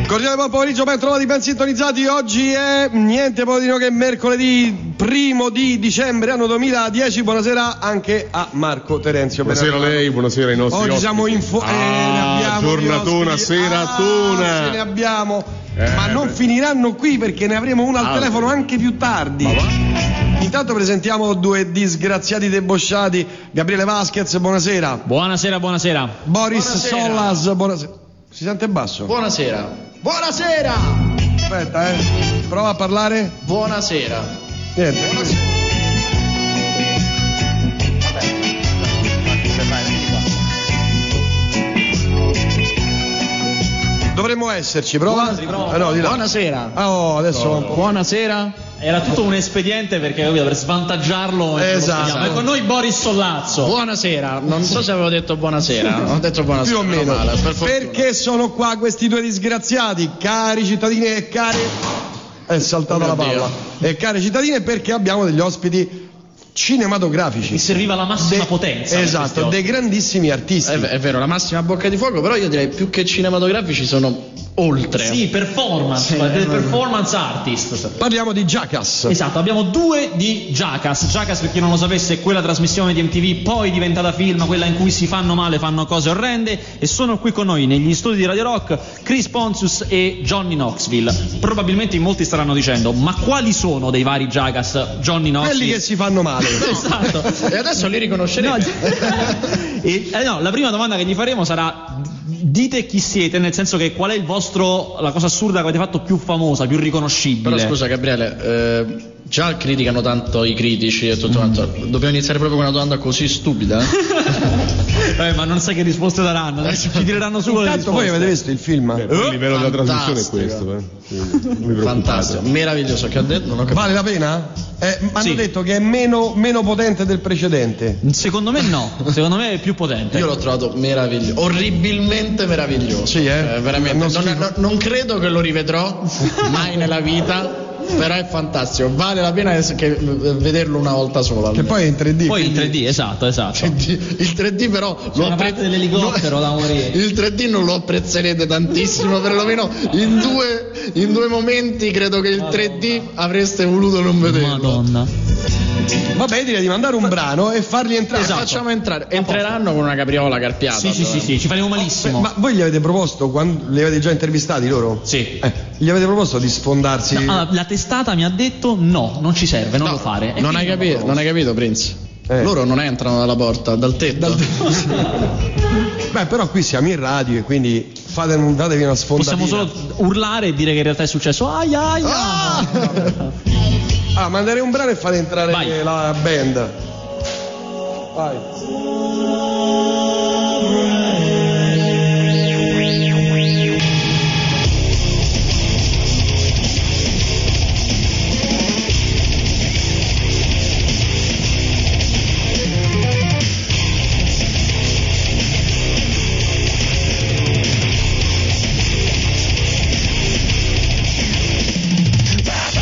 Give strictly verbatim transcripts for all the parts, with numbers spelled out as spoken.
Cordiale buon pomeriggio, ben trovati, ben sintonizzati. Oggi è niente po' di no che mercoledì primo di dicembre anno duemiladieci. Buonasera anche a Marco Terenzio. Buonasera a lei, buonasera ai nostri Oggi ospiti. siamo in fo- ah, eh, ne abbiamo giornatona, ospiti. seratona. Ah, se ne abbiamo. Eh, ma non beh. finiranno qui perché ne avremo una al Ah, telefono anche più tardi. Ma va? Intanto presentiamo due disgraziati debosciati. Gabriele Vasquez, buonasera. Buonasera, buonasera. Boris Buonasera. Solas, buonasera. Si sente basso? Buonasera. Buonasera. Aspetta, eh. Prova a parlare. Buonasera. Niente. Dovremmo esserci, prova. Eh, no, di là. Buonasera. Ah, oh, adesso va un po'. Buonasera. Era tutto un espediente perché capito, per svantaggiarlo. Esatto. E con noi Boris Sollazzo. Buonasera. Non so se avevo detto buonasera. Ho detto buonasera. Più o meno. Male, per fortuna. Perché sono qua questi due disgraziati, cari cittadini e cari. È saltata Oh la mio palla. E cari cittadini, perché abbiamo degli ospiti cinematografici. Mi serviva la massima De- potenza. per Esatto, questi dei grandissimi artisti. È, è vero, la massima bocca di fuoco, però io direi più che cinematografici sono oltre. ospiti. Sì, performance, Sì, delle eh, performance artist. Parliamo di Jackass. Esatto, abbiamo due di Jackass. Jackass, per chi non lo sapesse, è quella trasmissione di M T V, poi diventata film, quella in cui si fanno male, fanno cose orrende, e sono qui con noi negli studi di Radio Rock Chris Pontius e Johnny Knoxville. Probabilmente in molti staranno dicendo, ma quali sono dei vari Jackass Johnny Knoxville? Quelli che si fanno male. Esatto. E adesso li riconoscerete. No, e, eh, no, la prima domanda che gli faremo sarà: dite chi siete, nel senso che qual è il vostro, la cosa assurda che avete fatto più famosa, più riconoscibile? Però scusa Gabriele, eh, già criticano tanto i critici e tutto quanto. Dobbiamo iniziare proprio con una domanda così stupida? Eh, ma non sai che risposte daranno, adesso ci tireranno su con le Intanto voi risposte. avete visto il film? Eh, poi il livello della trasmissione è fantastico. questo, eh. Quindi non vi preoccupate. Fantastico, meraviglioso. Che ha detto? Non ho capito. Vale la pena? Eh, mi hanno Sì. detto che è meno, meno potente del precedente. Secondo me no, secondo me è più potente. Io l'ho trovato meraviglioso, orribilmente meraviglioso. Sì, eh? veramente. Non Non, schifo. non- non credo che lo rivedrò mai nella vita, però è fantastico. Vale la pena es- che- vederlo una volta sola. Che poi è in tre D. Poi in quindi- tre D, esatto, esatto. Il tre D però C'è una parte dell'elicottero da morire. Il tre D non lo apprezzerete tantissimo, perlomeno in due, in due momenti credo che il tre D avreste voluto non vederlo. Madonna. Vabbè, direi di mandare un brano e farli entrare. Esatto. Facciamo entrare. Entreranno con una capriola carpiata. Sì, sì, sì, sì, ci faremo malissimo. Ma voi gli avete proposto, quando, li avete già intervistati loro? Sì. Eh, gli avete proposto di sfondarsi? No, allora, la testata mi ha detto no, non ci serve, non No, lo fare. E Non quindi hai l'ho capito, proposto. non hai capito, Prince. Eh. Loro non entrano dalla porta, dal tetto. Beh, però qui siamo in radio e quindi fate, datevi una sfondatina. Possiamo solo urlare e dire che in realtà è successo aia aia. Ah! Ah, mandare un brano e fate entrare Vai. la band. Vai.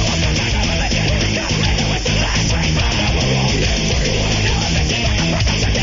We'll be right back.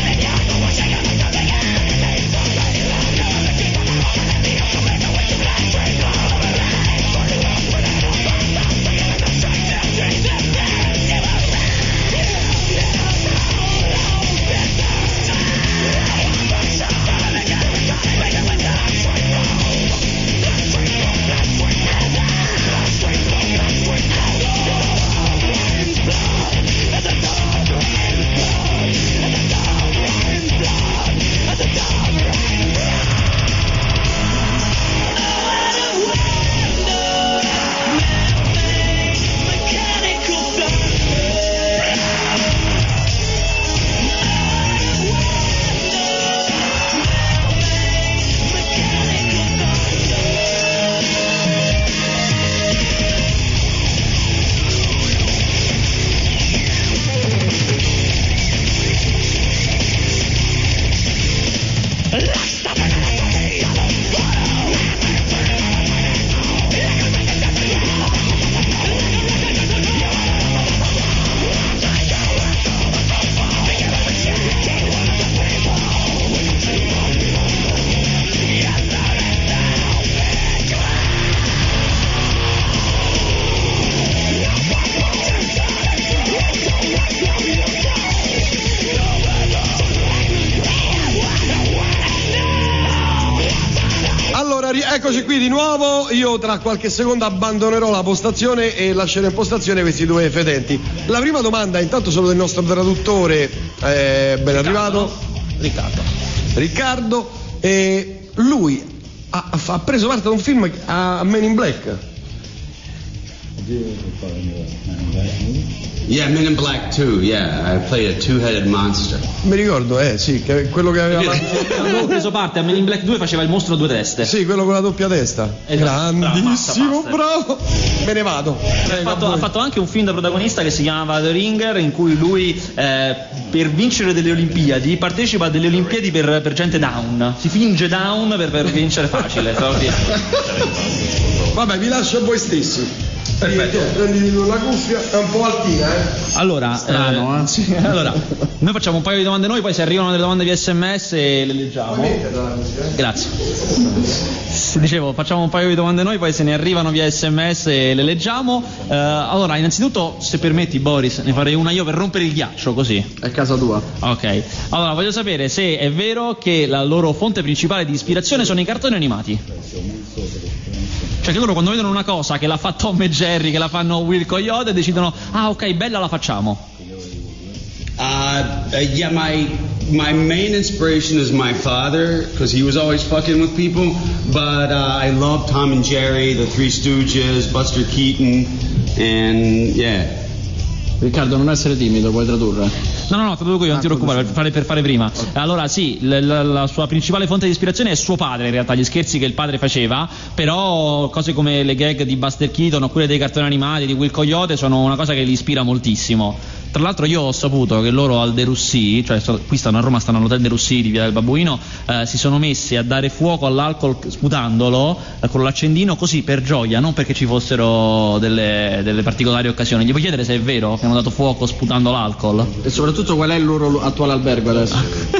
Allora, ri- eccoci qui di nuovo. Io tra qualche secondo abbandonerò la postazione e lascerò in postazione questi due fedenti. La prima domanda, intanto, solo del nostro traduttore, eh, ben arrivato. Riccardo. Riccardo. E lui ha, ha preso parte ad un film a Men in Black. Yeah, Men in Black two, yeah. I played a two-headed monster. Mi ricordo, eh, sì, che quello che aveva. Avevo preso parte a Men in Black due, faceva il mostro a due teste. Sì, quello con la doppia testa. Esatto. Grandissimo, Bravo, bravo. Me ne vado. Ha fatto, ha fatto anche un film da protagonista che si chiamava The Ringer, in cui lui eh, per vincere delle Olimpiadi partecipa a delle Olimpiadi per, per gente down. Si finge down per, per vincere facile. Vabbè, vi lascio a voi stessi. Perfetto. Prendi una cuffia, è un po' altina, eh. Allora, Strano, eh? sì, allora, noi facciamo un paio di domande noi, poi se arrivano delle domande via sms le leggiamo. Grazie. Sì, dicevo, facciamo un paio di domande noi, poi se ne arrivano via sms le leggiamo. Uh, allora, innanzitutto, se permetti, Boris, ne farei una io per rompere il ghiaccio, così. È casa tua. Ok. Allora, voglio sapere se è vero che la loro fonte principale di ispirazione sono i cartoni animati. Cioè che loro quando vedono una cosa che l'ha fa Tom e Jerry, che la fanno Will Coyote, decidono, ah ok, bella, la facciamo. Uh, uh, yeah, my my main inspiration is my father because he was always fucking with people. But uh, I love Tom and Jerry, the Three Stooges, Buster Keaton, and yeah. Riccardo, non essere timido, puoi tradurre? No, no, no, traduco io, non ti preoccupare, per fare, per fare prima. Allora sì, la, la, la sua principale fonte di ispirazione è suo padre, in realtà, gli scherzi che il padre faceva, però cose come le gag di Buster Keaton oppure dei cartoni animati di Will Coyote sono una cosa che li ispira moltissimo. Tra l'altro io ho saputo che loro al De Russi, cioè qui stanno a Roma, stanno all'hotel De Russi di Via del Babbuino, eh, si sono messi a dare fuoco all'alcol sputandolo eh, con l'accendino così per gioia, non perché ci fossero delle, delle particolari occasioni. Gli puoi chiedere se è vero che hanno dato fuoco sputando l'alcol? E soprattutto qual è il loro attuale albergo adesso?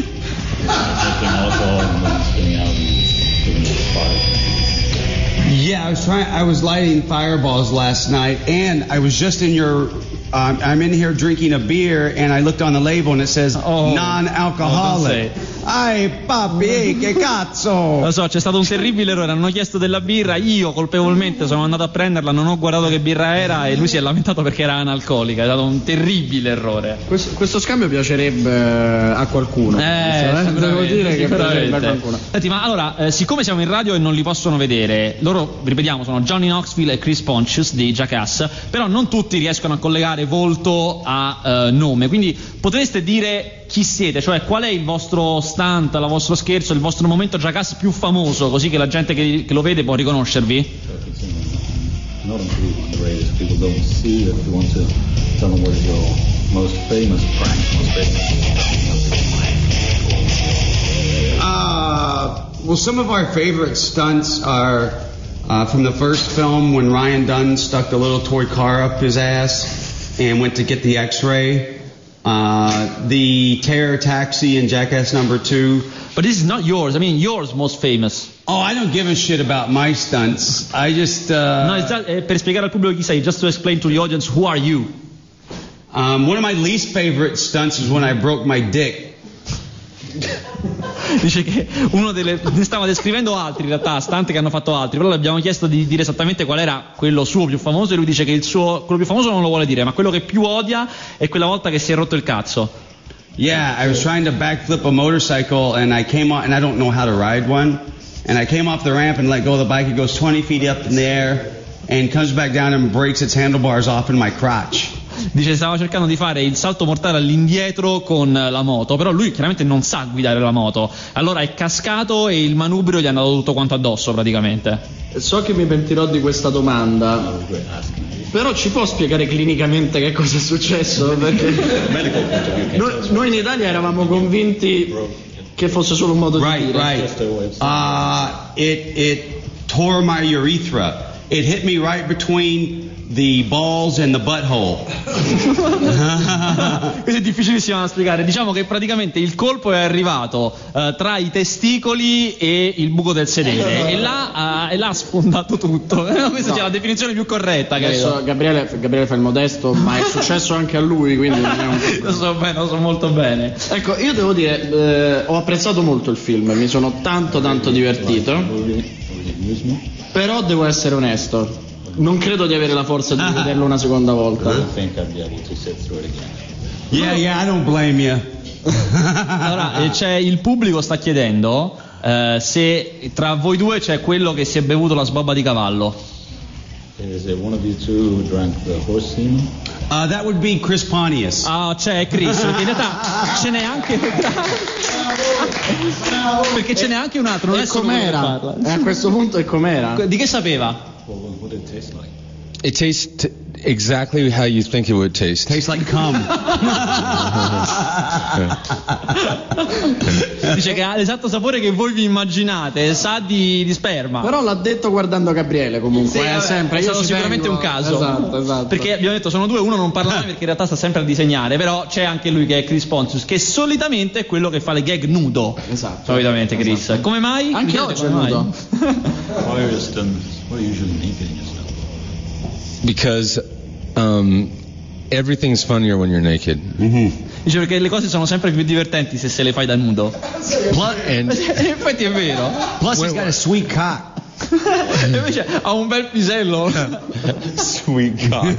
Yeah, I was trying. I was lighting fireballs last night, and I was just in your. Um, I'm in here drinking a beer, and I looked on the label, and it says Oh. non-alcoholic. Ai papi, che cazzo! Lo so, c'è stato un terribile errore, hanno chiesto della birra, io colpevolmente sono andato a prenderla, non ho guardato che birra era e lui si è lamentato perché era analcolica, è stato un terribile errore. Questo, questo scambio piacerebbe a qualcuno. Eh, devo dire che piacerebbe a qualcuno. Senti, ma allora, eh, siccome siamo in radio e non li possono vedere, loro, ripetiamo, sono Johnny Knoxville e Chris Pontius di Jackass, però non tutti riescono a collegare volto a eh, nome, quindi potreste dire chi siete, cioè qual è il vostro stunt, il vostro scherzo, il vostro momento Jackass più famoso, così che la gente che, che lo vede può riconoscervi? Not on the radio, so people don't see. If you want to tell them what is your most famous prank, most famous. Uh, well, some of our favorite stunts are uh, from the first film when Ryan Dunn stuck the little toy car up his ass and went to get the X-ray. Uh, the terror taxi in Jackass number two. But this is not yours, I mean yours most famous. Oh, I don't give a shit about my stunts. I just. Uh, No, it's just, eh, per spiegare al pubblico chi sei, just to explain to the audience who are you. Um, one of my least favorite stunts is when I broke my dick. Dice che uno delle. Ne stava descrivendo altri in realtà, stunt che hanno fatto altri, però le abbiamo chiesto di dire esattamente qual era quello suo più famoso e lui dice che il suo. Quello più famoso non lo vuole dire, ma quello che più odia è quella volta che si è rotto il cazzo. Yeah, I was trying to backflip a motorcycle and I came off, and I don't know how to ride one. And I came off the ramp and let go of the bike. It goes twenty feet up in the air and comes back down and breaks its handlebars off in my crotch. Dice stava cercando di fare il salto mortale all'indietro con la moto, però lui chiaramente non sa guidare la moto, allora è cascato e il manubrio gli è andato tutto quanto addosso praticamente. So che mi pentirò di questa domanda, però ci può spiegare clinicamente che cosa è successo? Perché noi, noi in Italia eravamo convinti che fosse solo un modo di Right, dire. right. Uh, it it tore my urethra. It hit me right between the balls and the butthole. Questo è difficilissimo da spiegare. Diciamo che praticamente il colpo è arrivato uh, tra i testicoli e il buco del sedere e là, uh, e là ha sfondato tutto. Questa No. è la definizione più corretta, Adesso credo. Gabriele, Gabriele fa il modesto, ma è successo anche a lui, quindi non è un Lo so bene, lo so molto bene. Ecco, io devo dire, eh, ho apprezzato molto il film, mi sono tanto tanto divertito. confuse me. Però devo essere onesto, non credo di avere la forza di vederlo una seconda volta. I don't think I'd be able to sit through it again. Yeah, yeah, I don't blame you. Allora, eh, c'è il pubblico sta chiedendo eh, se tra voi due c'è quello che si è bevuto la sbobba di cavallo. Is it one of you two who drank the horse semen? Uh, that would be Chris Pontius. Ah, c'è Chris, perché in realtà ce n'è anche perché ce n'è anche un altro, non E è solo uno che com'era? parla. E a questo punto è com'era? Di che sapeva? Well, what did it taste like? It tastes t- exactly how you think it would taste. Tastes like cum. Dice che ha l'esatto sapore che voi vi immaginate, sa di, di sperma. Però l'ha detto guardando Gabriele comunque, Sì, eh, vabbè, sempre. è Io stato ci sicuramente tengo- un caso. Esatto, esatto. Perché abbiamo detto sono due, uno non parla mai perché in realtà sta sempre a disegnare, però c'è anche lui che è Chris Pontius, che solitamente è quello che fa le gag nudo. Esatto. Solitamente Chris. Come mai? Anche Mi oggi chiedete è come mai? nudo. Why are you just, um, why are you usually naked in your stuff? Because um, everything's funnier when you're naked. Dice perché le cose sono sempre più divertenti se se le fai da nudo. And In effetti è vero. Plus, he's got a sweet cock. E invece ha un bel pisello. sweet cock.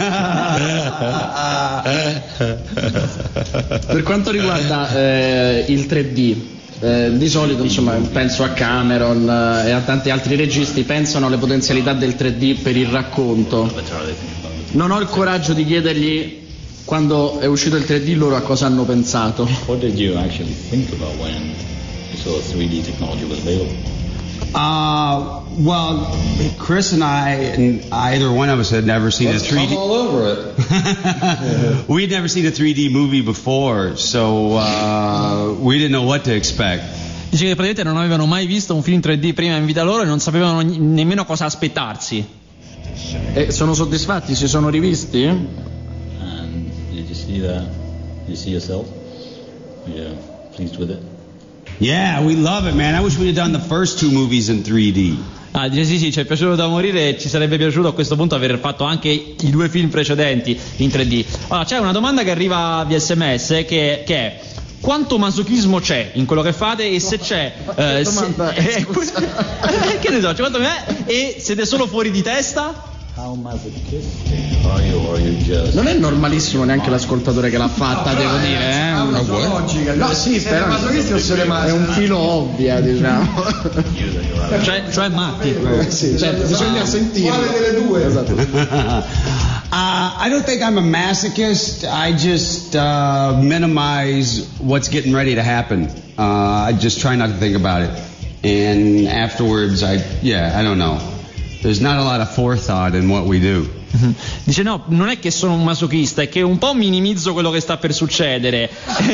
Per quanto riguarda eh, il tre D, eh, di solito insomma penso a Cameron eh, e a tanti altri registi, pensano alle potenzialità del tre D per il racconto. Non ho il coraggio di chiedergli quando è uscito il tre D loro a cosa hanno pensato. What did you actually think about when you saw three D technology was available? Uh, well, Chris and I, and either one of us had never seen a three D. all over it. We'd never seen a three D movie before, so uh, we didn't know what to expect. Dice che praticamente non avevano mai visto un film tre D prima in vita loro e non sapevano ni- nemmeno cosa aspettarsi. E sono soddisfatti? Si sono rivisti? And did you see that? Did you see yourself? Were you pleased with it? Yeah, we love it, man. I wish we'd have done the first two movies in three D. Ah, dice sì, sì, ci è piaciuto da morire e ci sarebbe piaciuto a questo punto aver fatto anche i due film precedenti in tre D. Allora, c'è una domanda che arriva via sms che, che è: quanto masochismo c'è in quello che fate e se c'è eh, se, eh, che ne so, cioè, quanto è, e siete solo fuori di testa? How masochistic are you, or are you just... Non è normalissimo neanche l'ascoltatore che l'ha fatta, devo dire, eh? Una sua logica. No, sì, però è un filo ovvia, diciamo. Cioè, cioè matti. Sì, certo, bisogna sentirlo. Quale delle due? Esatto. Uh, I don't think I'm a masochist. I just uh, minimize what's getting ready to happen. Uh, I just try not to think about it. And afterwards, I, yeah, I don't know. There's not a lot of forethought in what we do. Dice no, non è che sono un masochista, è che un po' minimizzo quello che sta per succedere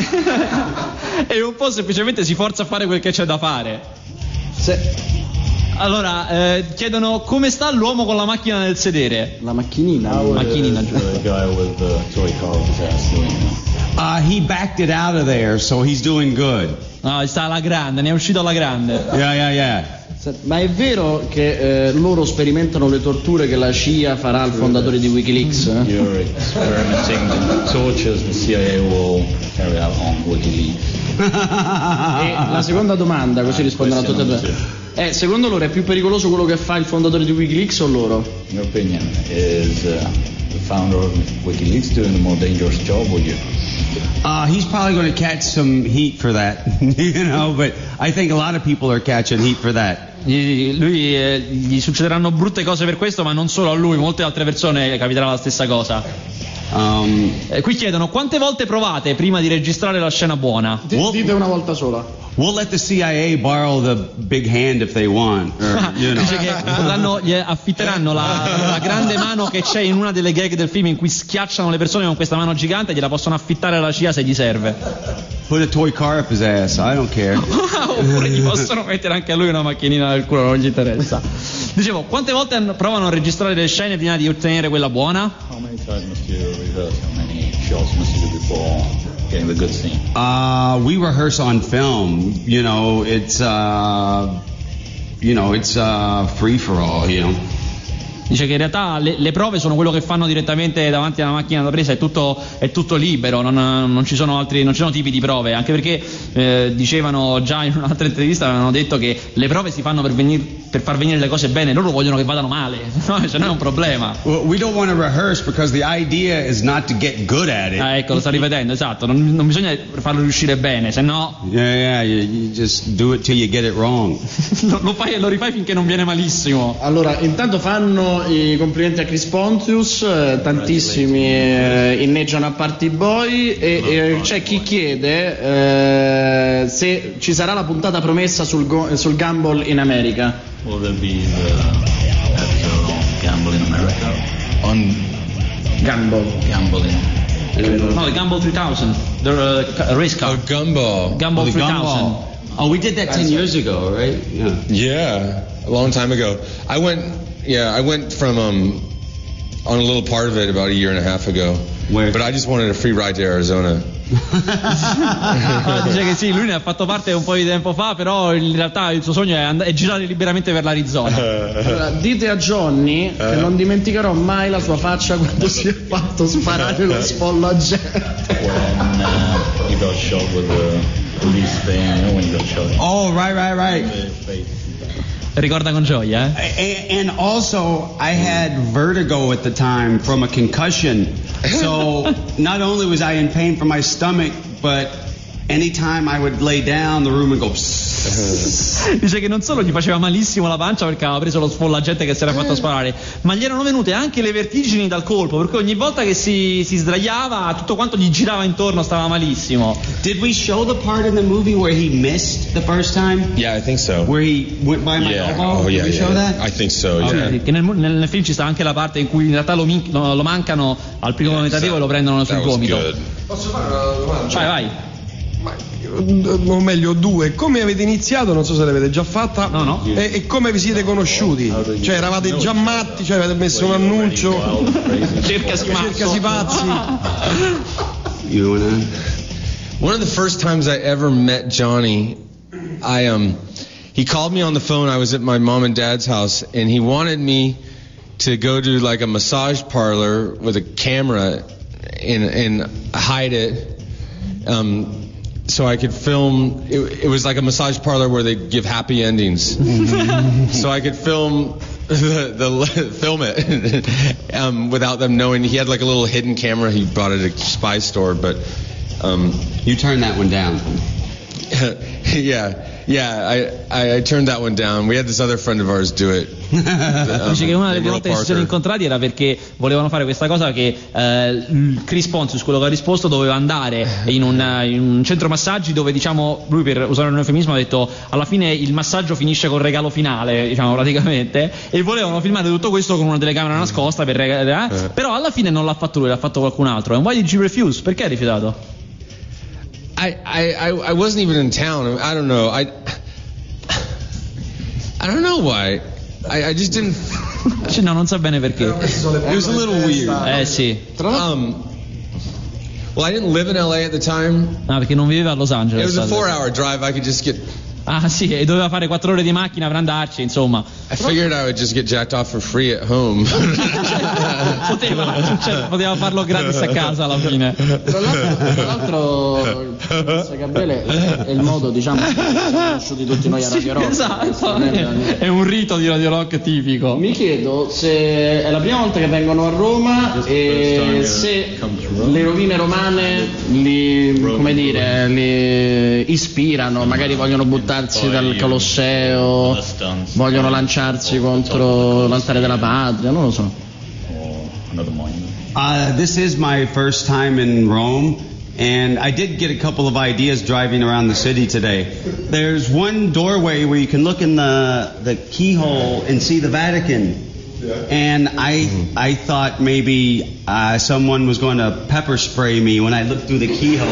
e un po' semplicemente si forza a fare quel che c'è da fare. Se... Allora, eh, chiedono come sta l'uomo con la macchina nel sedere. La macchinina. Macchinina, giusto. The guy with the toy car with his ass doing that. Uh, he backed it out of there, so he's doing good. No, sta alla grande, ne è uscito alla grande. Yeah, yeah, yeah. Ma è vero che eh, loro sperimentano le torture che la C I A farà al fondatore di Wikileaks? Eh? You're experimenting the tortures the C I A will carry out on WikiLeaks. E la seconda domanda, così rispondono a tutte e due. Eh, secondo loro è più pericoloso quello che fa il fondatore di Wikileaks o loro? In your opinion, is uh, the founder of WikiLeaks doing a more dangerous job or you? Uh, he's probably going to catch some heat for that, you know, but I think a lot of people are catching heat for that. Gli, lui, eh, gli succederanno brutte cose per questo, ma non solo a lui, molte altre persone capiterà la stessa cosa. Um, Eh, qui chiedono quante volte provate prima di registrare la scena buona. D- dite una volta sola. we'll let the C I A borrow the big hand if they want, or, you know. Dice che potranno, gli affitteranno la, la grande mano che c'è in una delle gag del film in cui schiacciano le persone con questa mano gigante, gliela possono affittare alla C I A se gli serve. Put a toy car up his ass. I don't care. Oppure gli possono mettere anche a lui una macchinina nel culo, non gli interessa. Dicevo, quante volte hanno- provano a registrare le scene prima di ottenere quella buona? How many times must you rehearse? How many shots must you do before getting the good scene? Uh, we rehearse on film. You know, it's uh, you know, it's uh, free for all. You know. Dice che in realtà le, le prove sono quello che fanno direttamente davanti alla macchina da presa, è tutto, è tutto libero, non, non ci sono altri, non ci sono tipi di prove, anche perché eh, dicevano già in un'altra intervista, avevano detto che le prove si fanno per, venir, per far venire le cose bene, loro vogliono che vadano male, no? Cioè non è un problema. Well, we don't want to rehearse because the idea is not to get good at it. Ah, ecco, lo sta ripetendo, esatto, non, non bisogna farlo riuscire bene, se no... Yeah, yeah, you, you just do it till you get it wrong. lo, lo, fai, lo rifai finché non viene malissimo. Allora, intanto fanno i complimenti a Chris Pontius, eh, tantissimi eh, inneggiano a Party Boy e, e c'è chi chiede eh, se ci sarà la puntata promessa sul, go, sul Gumball in America. Will there be the episode Gamble in America? On Gumball. Gumball in No, the Gumball three thousand, the uh, race car. Oh, Gumball. Gumball Oh, the three thousand. Gumball. Oh, we did that ten years ago, right? Yeah. Yeah, a long time ago. I went, yeah, I went from um, on a little part of it about a year and a half ago. Where? But I just wanted a free ride to Arizona. Ah, dice che sì, lui ne ha fatto parte un po' di tempo fa, però in realtà il suo sogno è, and- è girare liberamente per l'Arizona. Allora, dite a Johnny che non dimenticherò mai la sua faccia quando si è fatto sparare lo spollo a gente. when uh, he got shot with the police thing. You know when he got shot. Oh, right, right, right. The face. Ricorda con gioia, eh? A- And also, I had vertigo at the time from a concussion. So not only was I in pain from my stomach, but anytime I would lay down, the room would go. Dice che non solo gli faceva malissimo la pancia perché aveva preso lo sfollagente che si era fatto sparare, ma gli erano venute anche le vertigini dal colpo, per cui ogni volta che si, si sdraiava tutto quanto gli girava intorno, stava malissimo. Did we show the part in the movie where he missed the first time? Yeah, I think so. Where he went by my Yeah. elbow? Oh, yeah, Did we yeah. show that? I think so. Sì, Yeah. che nel, nel, nel film ci sta anche la parte in cui in realtà lo, min- lo, lo mancano al primo tentativo e lo prendono sul That was gomito. good. Posso fare una domanda? Vai, vai. Ma, o meglio due, come avete iniziato? Non so se l'avete già fatta. No, no. E, e come vi siete conosciuti? Cioè eravate già matti, cioè avete messo un annuncio? Cercasi Cercasi pazzi. You wanna? One of the first times I ever met Johnny, I um, he called me on the phone. I was at my mom and dad's house, and he wanted me to go to like a massage parlor with a camera and and hide it, um, so I could film. It, it was like a massage parlor where they give happy endings, so I could film. The, the film it um, without them knowing. He had like a little hidden camera he bought at a spy store, but um, You turned that one down. yeah, yeah, I, I I turned that one down. We had this other friend of ours do it. Um, Dice che una delle Earl volte che si sono Parker. incontrati era perché volevano fare questa cosa che eh, Chris Pontius, quello che ha risposto, doveva andare in un, in un centro massaggi dove, diciamo, lui, per usare un eufemismo, ha detto alla fine il massaggio finisce col regalo finale, diciamo, praticamente, e volevano filmare tutto questo con una telecamera nascosta per regalare, eh? Però alla fine non l'ha fatto lui, l'ha fatto qualcun altro. And why did you refuse? Perché hai rifiutato? I, I, I I wasn't even in town. I don't know. I I don't know why. I, I just didn't. Cioè, no, non sa bene perché. It was a little weird. Eh sì. Um. Well, I didn't live in L A at the time. Ah, perché non viveva a Los It Angeles. was a four-hour drive. I could just get. Ah sì, e doveva fare quattro ore di macchina per andarci, insomma. I figured I would just get jacked off for free at home. Poteva, cioè, poteva farlo gratis a casa alla fine. Tra l'altro, tra l'altro San Gabriele è il modo, diciamo, che siamo conosciuti tutti noi a Radio Rock. Esatto, è un rito di Radio Rock tipico. Mi chiedo se è la prima volta che vengono a Roma e se le rovine romane li, come dire, li ispirano, magari vogliono buttarsi dal Colosseo, vogliono lanciarsi contro l'altare della patria, non lo so. Another monument. Uh, this is my first time in Rome, and I did get a couple of ideas driving around the city today. There's one doorway where you can look in the, the keyhole and see the Vatican. And I I thought maybe uh, someone was going to pepper spray me when I looked through the keyhole.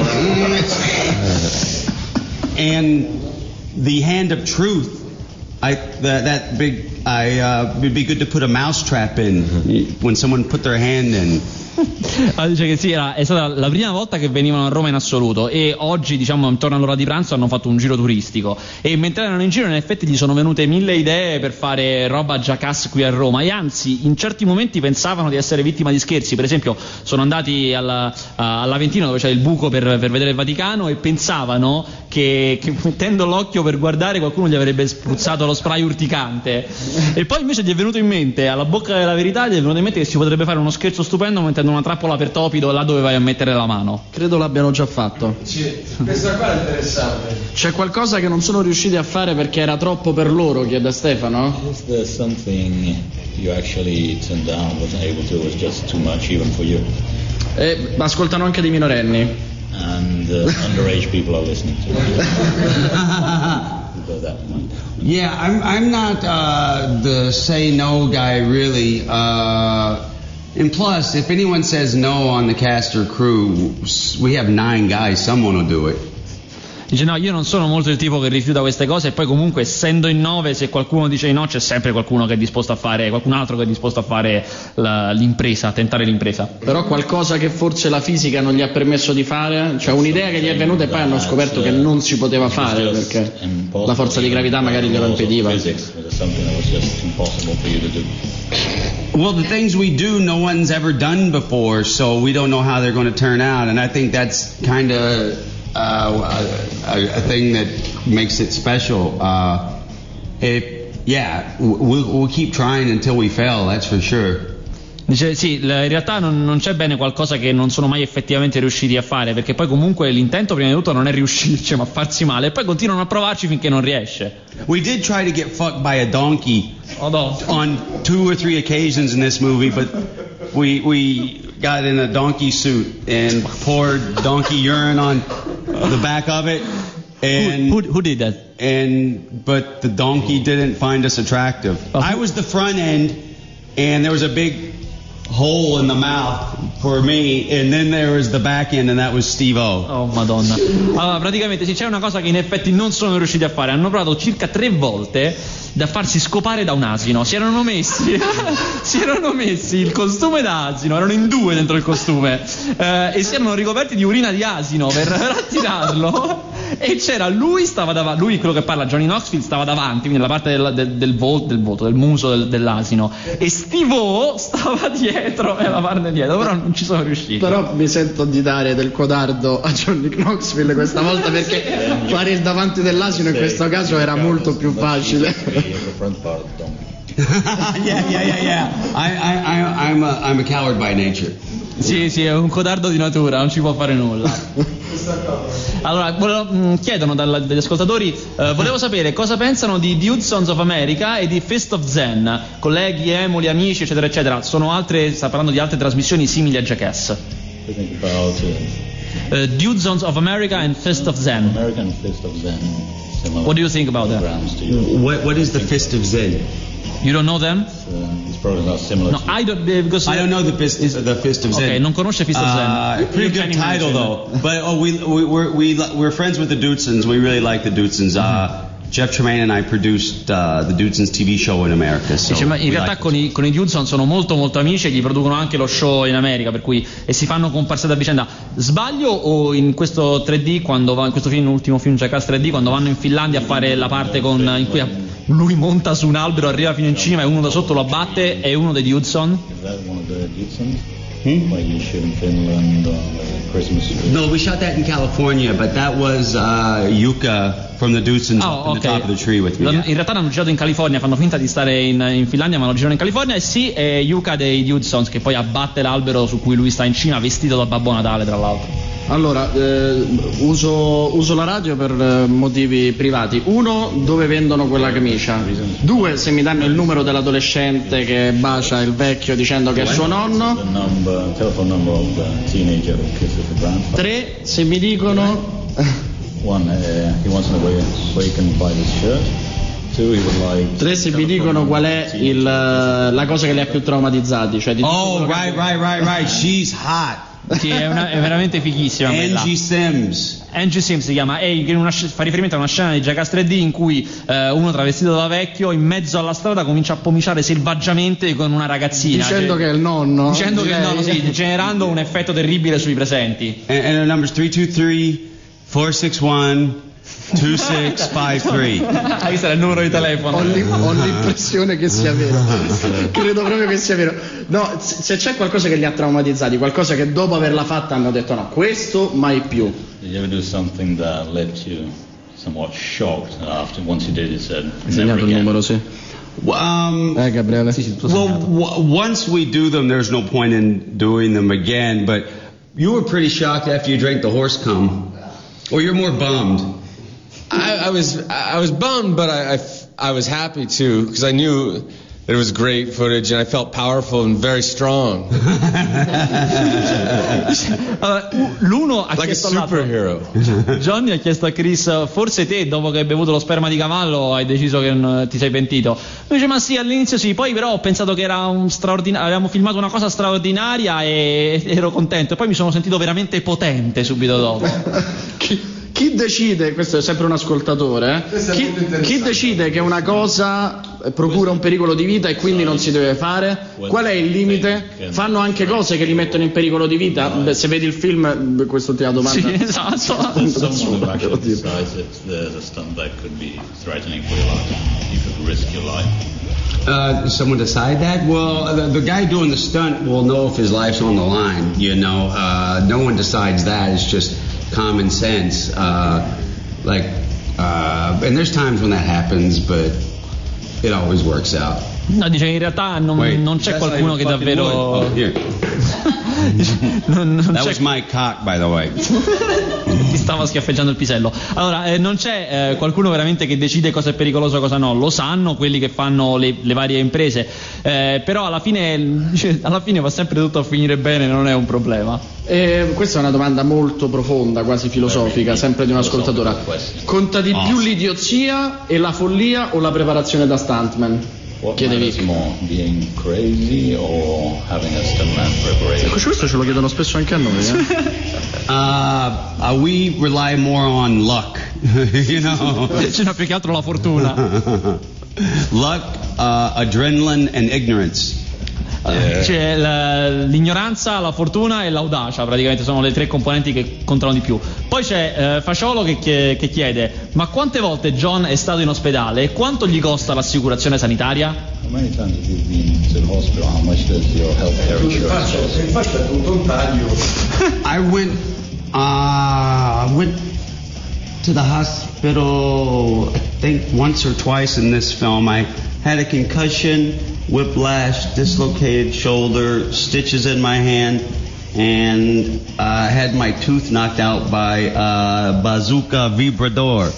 And the hand of truth, I that, that big I uh, it'd be good to put a mouse trap in when someone put their hand in. Ah, dice che sì, era, è stata la prima volta che venivano a Roma in assoluto, e oggi, diciamo, intorno all'ora di pranzo hanno fatto un giro turistico, e mentre erano in giro in effetti gli sono venute mille idee per fare roba jackass qui a Roma, e anzi in certi momenti pensavano di essere vittima di scherzi. Per esempio sono andati alla, all'Aventino, dove c'è il buco per, per vedere il Vaticano, e pensavano che, che mettendo l'occhio per guardare qualcuno gli avrebbe spruzzato lo spray urticante, e poi invece gli è venuto in mente, alla bocca della verità gli è venuto in mente che si potrebbe fare uno scherzo stupendo mettendo una trappola per topido là dove vai a mettere la mano. Credo l'abbiano già fatto. Sì, questa qua è interessante. C'è qualcosa che non sono riusciti a fare perché era troppo per loro, chiede Stefano? Is there something you actually turned down, wasn't able to, was just too much even for you? Eh, ascoltano anche dei minorenni. And uh, underage people are listening to it. Yeah, I'm I'm not uh, the say no guy really. Uh, and plus, if anyone says no on the cast or crew, we have nine guys. Someone will do it. Dice no, io non sono molto il tipo che rifiuta queste cose, e poi comunque essendo in nove, se qualcuno dice di no c'è sempre qualcuno che è disposto a fare, qualcun altro che è disposto a fare la, l'impresa, a tentare l'impresa. Però qualcosa che forse la fisica non gli ha permesso di fare, cioè un'idea che gli è venuta e poi hanno scoperto che non si poteva fare perché la forza di gravità magari glielo impediva. Well, the things we do, no one's ever done before, so we don't know how they're going to turn out, and I think that's kind of Uh, a, a thing that makes it special. Uh, it, yeah, we'll, we'll keep trying until we fail, that's for sure. Dice sì, in realtà non, non c'è bene qualcosa che non sono mai effettivamente riusciti a fare, perché poi comunque l'intento prima di tutto non è riuscirci ma farsi male, e poi continuano a provarci finché non riesce. We did try to get fucked by a donkey oh, no. on two or three occasions in this movie, but we we got in a donkey suit and poured donkey urine on the back of it. And who, who, who did that? And but the donkey didn't find us attractive. Oh. I was the front end, and there was a big hole in the mouth for me, and then there was the back end, and that was Steve-O. Oh madonna. Allora praticamente sì, c'è una cosa che in effetti non sono riusciti a fare. Hanno provato circa tre volte da farsi scopare da un asino. Si erano messi si erano messi il costume da asino, erano in due dentro il costume, eh, e si erano ricoperti di urina di asino per, per attirarlo, e c'era lui stava davanti, lui quello che parla, Johnny Knoxville, stava davanti, quindi la parte del, del, del, vol, del volto, del muso del, dell'asino, e Steve-O stava dietro e la parte dietro, però non ci sono riusciti. Però mi sento di dare del codardo a Johnny Knoxville questa volta, perché fare il davanti dell'asino in questo caso era molto più facile. yeah, yeah, yeah, yeah. I, I, I'm a, I'm a coward by nature. Sì, sì, è un codardo di natura, non ci può fare nulla. Allora, volevo, mh, chiedono dal, dagli ascoltatori, eh, volevo sapere cosa pensano di Dude Sons of America e di Fist of Zen, colleghi, emuli, amici, eccetera, eccetera. Sono altre, sta parlando di altre trasmissioni simili a Jackass. Uh, Dude Sons of America and Fist of Zen. American Fist of Zen. What do you think about that? What What is the Fist of Zen? You don't know them? Uh, it's probably not similar. No, to I don't because I don't know the Fist the Fist of Zen. Okay, non conosce Fist of Zen. Uh, pretty good title though. But oh, we we we're, we we're friends with the Dudesons. We really like the Dudesons. Uh, Jeff Tremaine and I produced uh, the Dudesons T V show in America. So Dice, ma in realtà like con i, con i Dudesons sono molto molto amici e gli producono anche lo show in America, per cui e si fanno comparsate a vicenda. Sbaglio o in questo tre D quando va in questo film, l'ultimo film Jackass tre D, quando vanno in Finlandia a fare la parte con in cui lui monta su un albero, arriva fino in cima e uno da sotto lo abbatte, è uno dei Dudesons? Is that one of the Dudesons? Hmm? Like you shoot in Finland on uh, Christmas tree? No, we shot that in California, but that was uh, Yuka from the Dudesons Oh, up in ok. the top of the tree with me. In realtà hanno girato in California, fanno finta di stare in, in Finlandia, ma lo girano in California. E sì, è Yuka dei Dudesons che poi abbatte l'albero su cui lui sta in cima, vestito da Babbo Natale, tra l'altro. Allora, eh, uso, uso la radio per eh, motivi privati. Uno, dove vendono quella camicia. Due, se mi danno il numero dell'adolescente che bacia il vecchio dicendo che è suo nonno. The number, telephone number of the teenager who kisses the grandfather. Tre, se mi dicono One, uh, he wants to know where, where he can buy this shirt. Two, he would like. Tre, se mi dicono qual è il, la cosa che li ha più traumatizzati. Cioè di tutto Oh, quello che- right, right, right, right. She's hot. Sì, è, una, è veramente fighissima. Angie Sims. Angie Sims si chiama, e in una, fa riferimento a una scena di Jackass tre D in cui eh, uno travestito da vecchio in mezzo alla strada comincia a pomiciare selvaggiamente con una ragazzina. Dicendo cioè, che è il nonno. Dicendo che è il nonno, sì, generando un effetto terribile sui presenti. And, and the number's three two three, four six one, two six five three. Questo era il numero di telefono. Ho, l'im- ho l'impressione che sia vero. Credo proprio che sia vero. No, se c'è qualcosa che li ha traumatizzati, qualcosa che dopo averla fatta hanno detto no, questo mai più. Did you ever do something that left you somewhat shocked after once you did it said Segnato il numero, sì. Um, Eh, Gabriele. Sì, sì, tutto well, segnato. w- once we do them, there's no point in doing them again. But you were pretty shocked after you drank the horse cum, or you're more bummed. I, I was I was bummed, but I, I f- I was happy too because I knew that it was great footage and I felt powerful and very strong, Allora, l'uno ha like a chiesto all'altro. superhero. Johnny ha chiesto a Chris, forse te dopo che hai bevuto lo sperma di cavallo hai deciso che non ti sei pentito. Lui dice ma sì, all'inizio sì, poi però ho pensato che era un straordinario, avevamo filmato una cosa straordinaria e ero contento, e poi mi sono sentito veramente potente subito dopo. Chi, chi decide, questo è sempre un ascoltatore, Questo eh? è molto chi, interessante. chi decide che una cosa procura un pericolo di vita e quindi non si deve fare? Qual è il limite? Fanno anche cose che li mettono in pericolo di vita? Beh, se vedi il film, beh, quest'ultima domanda. Sì, esatto. There's someone who actually decides that there's a stunt that could be threatening for your life. You could risk your life. Uh, someone decide that? Well, the, the guy doing the stunt will know if his life's on the line. You know, uh, no one decides that. It's just common sense. Uh, like, uh, and there's times when that happens, but it always works out. No, dice in realtà non, Wait, non c'è that's qualcuno not che even fucking davvero wood. Oh, here. non, non That c'è... was my cock, by the way. Ti stava schiaffeggiando il pisello. Allora, eh, non c'è eh, qualcuno veramente che decide cosa è pericoloso e cosa no. Lo sanno quelli che fanno le, le varie imprese, eh, però alla fine, dice, alla fine va sempre tutto a finire bene, non è un problema. Eh, questa è una domanda molto profonda, quasi filosofica, sempre di un ascoltatore. Conta di più l'idiozia e la follia o la preparazione da stuntman? What Chiede matters Vic. more, being crazy or having a stuntman preparation? Ecco, questo ce lo chiedono spesso anche a noi. Eh? Uh, uh, we rely more on luck, you know. Ce n'è più che altro la fortuna. Luck, uh, adrenaline, and ignorance. C'è la- l'ignoranza, la fortuna e l'audacia, praticamente sono le tre componenti che contano di più. Poi c'è eh, Fasciolo che, chie- che chiede: ma quante volte John è stato in ospedale e quanto gli costa l'assicurazione sanitaria? How many times have you been to the hospital? How much does your healthcare insurance cost? Infatti è tutto un taglio. I went, uh, I went to the hospital, I think once or twice in this film. I had a concussion, whiplash, dislocated shoulder, stitches in my hand, and I uh, had my tooth knocked out by uh, bazooka vibrador.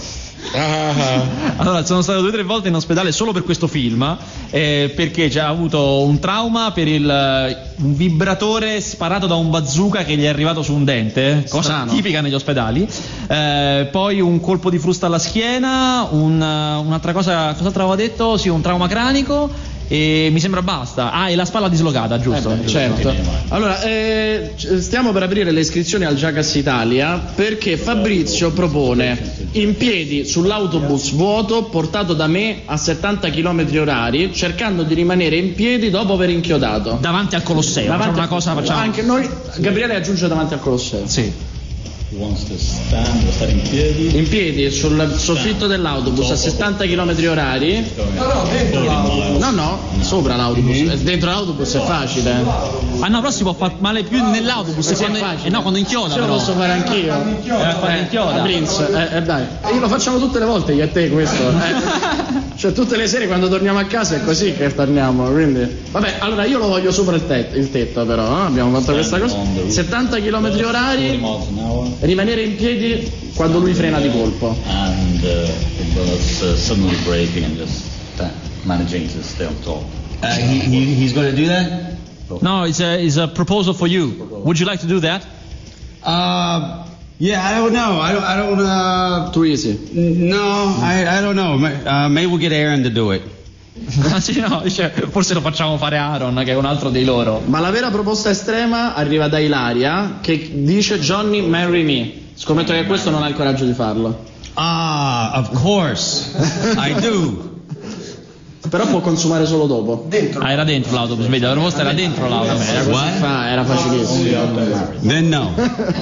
Allora, sono stato due o tre volte in ospedale solo per questo film, eh, perché già ha avuto un trauma per il, un vibratore sparato da un bazooka che gli è arrivato su un dente, cosa Strano. tipica negli ospedali, eh, poi un colpo di frusta alla schiena, un, un'altra cosa, cos'altro aveva detto? Sì, un trauma cranico. E mi sembra basta. Ah, e la spalla dislocata, giusto? Eh beh, certo. Allora, eh, stiamo per aprire le iscrizioni al Jackass Italia perché Fabrizio propone in piedi sull'autobus vuoto portato da me a settanta chilometri orari, cercando di rimanere in piedi dopo aver inchiodato. Davanti al Colosseo. Davanti Facciamo una a- cosa, facciamo. Anche noi, Gabriele aggiunge davanti al Colosseo. Sì. He wants to stand, vuole stare in piedi. In piedi sul soffitto dell'autobus a settanta chilometri orari. No, no, dentro l'autobus. No, no, sopra l'autobus. Eh, Dentro l'autobus è facile. Ah no, però si può far male più nell'autobus. Sì, quando, è facile. eh no, quando inchioda, Ce lo però. posso fare anch'io. Eh, quando inchioda. a Prince, eh, eh, dai. E lo facciamo tutte le volte io e te questo. eh. Cioè tutte le sere quando torniamo a casa è così che torniamo, quindi. Vabbè, allora io lo voglio sopra il tetto, il tetto però, eh? Abbiamo fatto questa cosa. settanta chilometri forty orari, miles an hour. rimanere in piedi quando lui frena di colpo. And uh, it was uh, suddenly braking and just sta- managing to stay on top. Uh, he, he, he's going to do that? No, it's a, it's a proposal for you. Would you like to do that? Uh, yeah, I don't know. I don't. I don't. Uh, Too easy. no, I, I don't know. Ma- Uh, maybe we'll get Aaron to do it. Sì, no, dice, forse lo facciamo fare Aaron, che è un altro dei loro. Ma la vera proposta estrema arriva da Ilaria, che dice Johnny marry me. Scommetto che questo non ha il coraggio di farlo. Ah, of course. I do. Però può consumare solo dopo. Dentro. Ah, era dentro l'autobus, vedi, la proposta era dentro l'autobus. Era così fa, era facilissimo. Then no.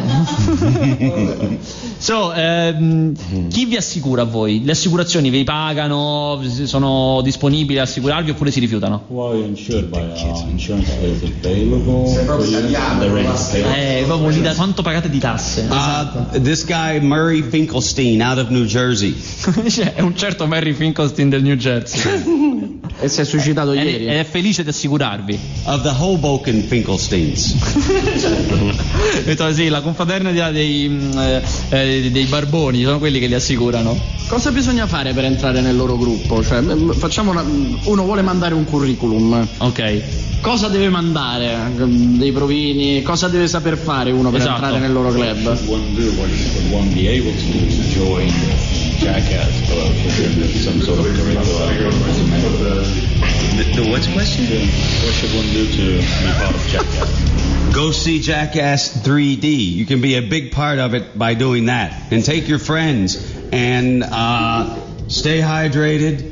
So, ehm, chi vi assicura a voi? Le assicurazioni vi pagano? Sono disponibili a assicurarvi oppure si rifiutano? Well, you're insured by our insurance is available for you. The rate is paid. Eh, proprio lì da quanto pagate di tasse? Uh, this guy, Murray Finkelstein, out of New Jersey. È un certo Murray Finkelstein del New Jersey. E si è suicidato Ed- ieri. Ed è felice di assicurarvi. Of the Hoboken Finkelsteins. Ho detto sì, la confraternita dei, mm, eh, dei barboni, sono quelli che li assicurano. Cosa bisogna fare per entrare nel loro gruppo? Cioè, m- facciamo una, uno vuole mandare un curriculum. Ok. Cosa deve mandare? Dei provini? Cosa deve saper fare uno per Esatto. entrare nel loro club? One do what should one be able to do to join Jackass? Well, should there be some sort of curriculum? The, the what's question? What should one do to be part of Jackass? Go see Jackass three D. You can be a big part of it by doing that. And take your friends and uh, stay hydrated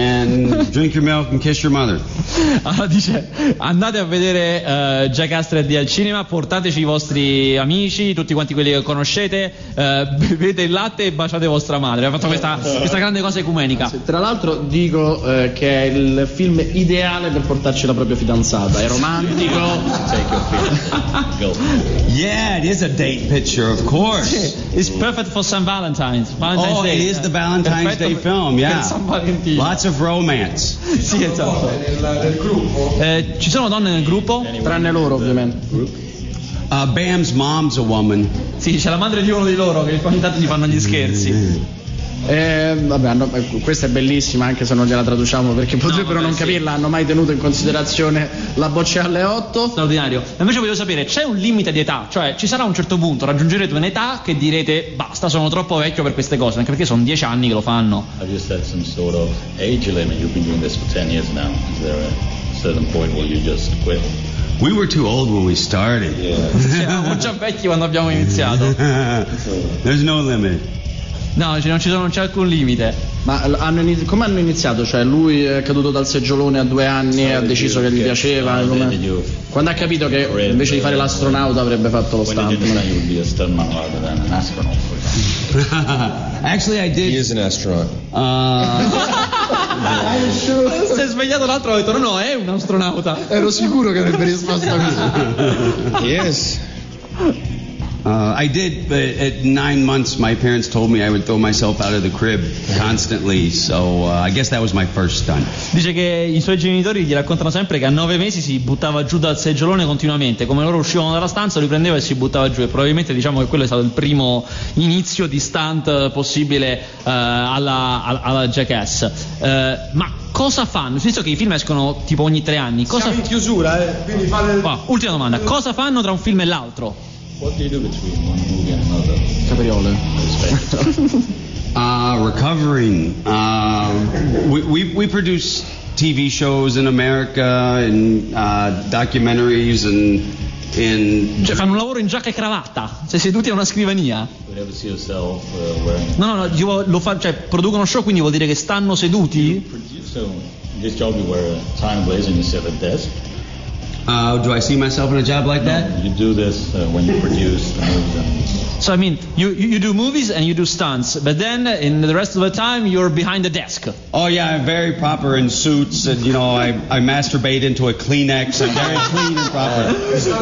and drink your milk and kiss your mother. Allora dice, andate a vedere uh, Jackass tre D al cinema, portateci i vostri amici, tutti quanti quelli che conoscete, uh, bevete il latte e baciate vostra madre. Ha fatto questa, questa grande cosa ecumenica. Tra l'altro dico eh, che è il film ideale per portarci la propria fidanzata. È romantico. Take your feet. Go. Yeah, it is a date picture, of course. It's perfect for San Valentine's. Valentine's Oh, Day. it is the Valentine's Perfetto Day film, yeah. per San Valentino. Lots of romance. Sì, esatto. Nel, nel gruppo. Eh, ci sono donne nel gruppo? Tranne loro, ovviamente. Uh, Bam's mom's a woman. Sì, c'è la madre di uno di loro che ogni tanto gli fanno gli scherzi. Eh, vabbè, hanno- eh, questa è bellissima anche se non gliela traduciamo perché potrebbero vabbè, non sì. capirla. Hanno mai tenuto in considerazione la boccia alle otto? Straordinario. Ma invece voglio sapere, c'è un limite di età? Cioè, ci sarà un certo punto, raggiungerete un'età che direte basta, sono troppo vecchio per queste cose, anche perché sono dieci anni che lo fanno. Have you set some sort of age limit? You've been doing this for ten years now. Is there a certain point where you just quit? We were too old when we started. Cioè, eravamo già vecchi quando abbiamo iniziato. There's no limit. No, ci- non ci sono, non c'è alcun limite. Ma l- hanno ini- come hanno iniziato? Cioè lui è caduto dal seggiolone a due anni e ha deciso che gli piaceva. Uh, come- did you- Quando ha capito che invece di fare l'astronauta avrebbe fatto lo When did you stuntman. decide you would be a stuntman rather than an astronaut, for example? Actually, I He did. is an astronaut. Uh, Si è svegliato l'altro e ha detto no, no, è un astronauta. Ero sicuro che avrebbe risposto così. He is. uh, I did, but at nine months, my parents told me I would throw myself out of the crib constantly. So uh, I guess that was my first stunt. Dice che i suoi genitori gli raccontano sempre che a nove mesi si buttava giù dal seggiolone continuamente, come loro uscivano dalla stanza lui prendeva e si buttava giù, e probabilmente diciamo che quello è stato il primo inizio di stunt possibile eh, alla, alla, alla Jackass. Eh, ma cosa fanno? Visto che i film escono tipo ogni tre anni, cosa Siamo in chiusura, eh, quindi fare. Ah, ultima domanda, cosa fanno tra un film e l'altro? What do you do between one movie and another? Capriole. Uh, recovering. Uh, we, we we produce T V shows in America and uh, documentaries and in. Cioè fanno un lavoro in giacca e cravatta, cioè seduti a una scrivania. Do you ever see yourself uh, wearing? No, no, no, dico, lo fa, cioè producono show, quindi vuol dire che stanno seduti? So in this job you wear a tie and blazer and you sit at a desk. Uh, do I see myself in a job like that? You do this uh, when you produce the movies and So I mean, you, you you do movies and you do stunts, but then in the rest of the time you're behind the desk. Oh yeah, I'm very proper in suits, and you know I, I masturbate into a Kleenex. I'm very clean and proper.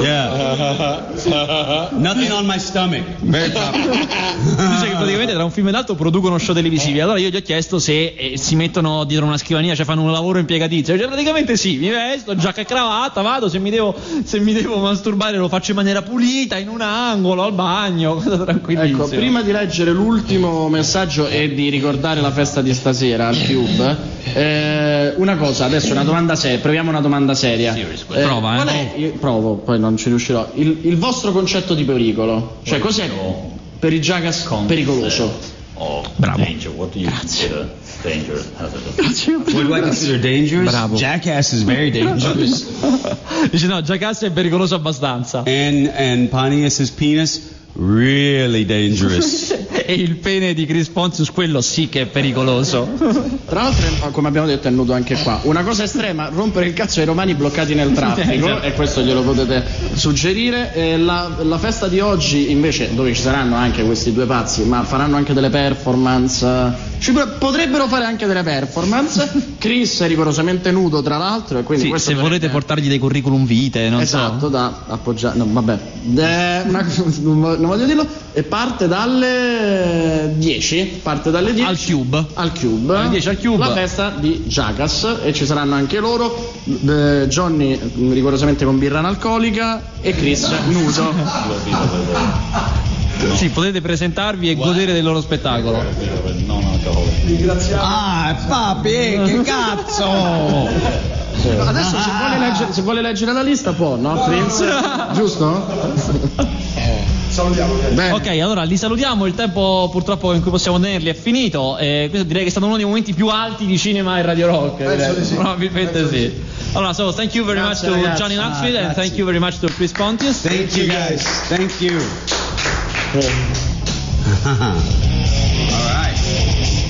Yeah. Nothing on my stomach. Very proper. Dice che praticamente tra un film e l'altro producono show televisivi. Allora io gli ho chiesto se eh, si mettono dietro una scrivania, cioè fanno un lavoro impiegatizio. Cioè praticamente sì, mi vesto, giacca e cravatta, vado, se mi devo, se mi devo masturbare lo faccio in maniera pulita, in un angolo, al bagno, cosa tranquillissima. Ecco, prima di leggere l'ultimo messaggio e di ricordare la festa di stasera al Cube, eh, una cosa, adesso una domanda seria, proviamo una domanda seria. Prova, eh. Qual è, io- provo, poi non ci riuscirò. Il, il vostro concetto di pericolo, cioè cos'è per il Jackass pericoloso? or Bravo. danger? What do you consider dangerous, hazardous? What do I consider dangerous? Bravo. Jackass is very dangerous. Dice no, Jackass è pericoloso abbastanza. and and Pontius's penis, really dangerous. E il pene di Chris Pontius, quello sì che è pericoloso. Tra l'altro, come abbiamo detto, è nudo anche qua. Una cosa estrema, rompere il cazzo ai romani bloccati nel traffico, e questo glielo potete suggerire. E la, la festa di oggi, invece, dove ci saranno anche questi due pazzi, ma faranno anche delle performance. Ci potrebbero fare anche delle performance. Chris è rigorosamente nudo, tra l'altro, e quindi Sì, questo se dovrebbe- volete portargli dei curriculum vitae, non esatto, so. da appoggiare. No, vabbè. Eh, una- non voglio dirlo. E parte dalle dieci. Parte dalle dieci. Al Cube. Al Cube. Alle dieci al Cube. La festa di Jackass, e ci saranno anche loro. eh, Johnny mh, rigorosamente con birra analcolica e Chris nudo. Sì, potete presentarvi e godere del loro spettacolo. Non alcolic. Ah, papi, che cazzo! Adesso se vuole, leggere, se vuole leggere la lista può, no? Prince? Giusto? Salutiamo. Bene. Ok, allora li salutiamo, il tempo purtroppo in cui possiamo tenerli è finito. Eh, questo direi che è stato uno dei momenti più alti di cinema e Radio Rock. direi. di sì. Probabilmente sì. Allora, so thank you very Grazie, much to ragazzi. Johnny Knoxville and thank you very much to Chris Pontius. Thank you guys. Thank you. All right.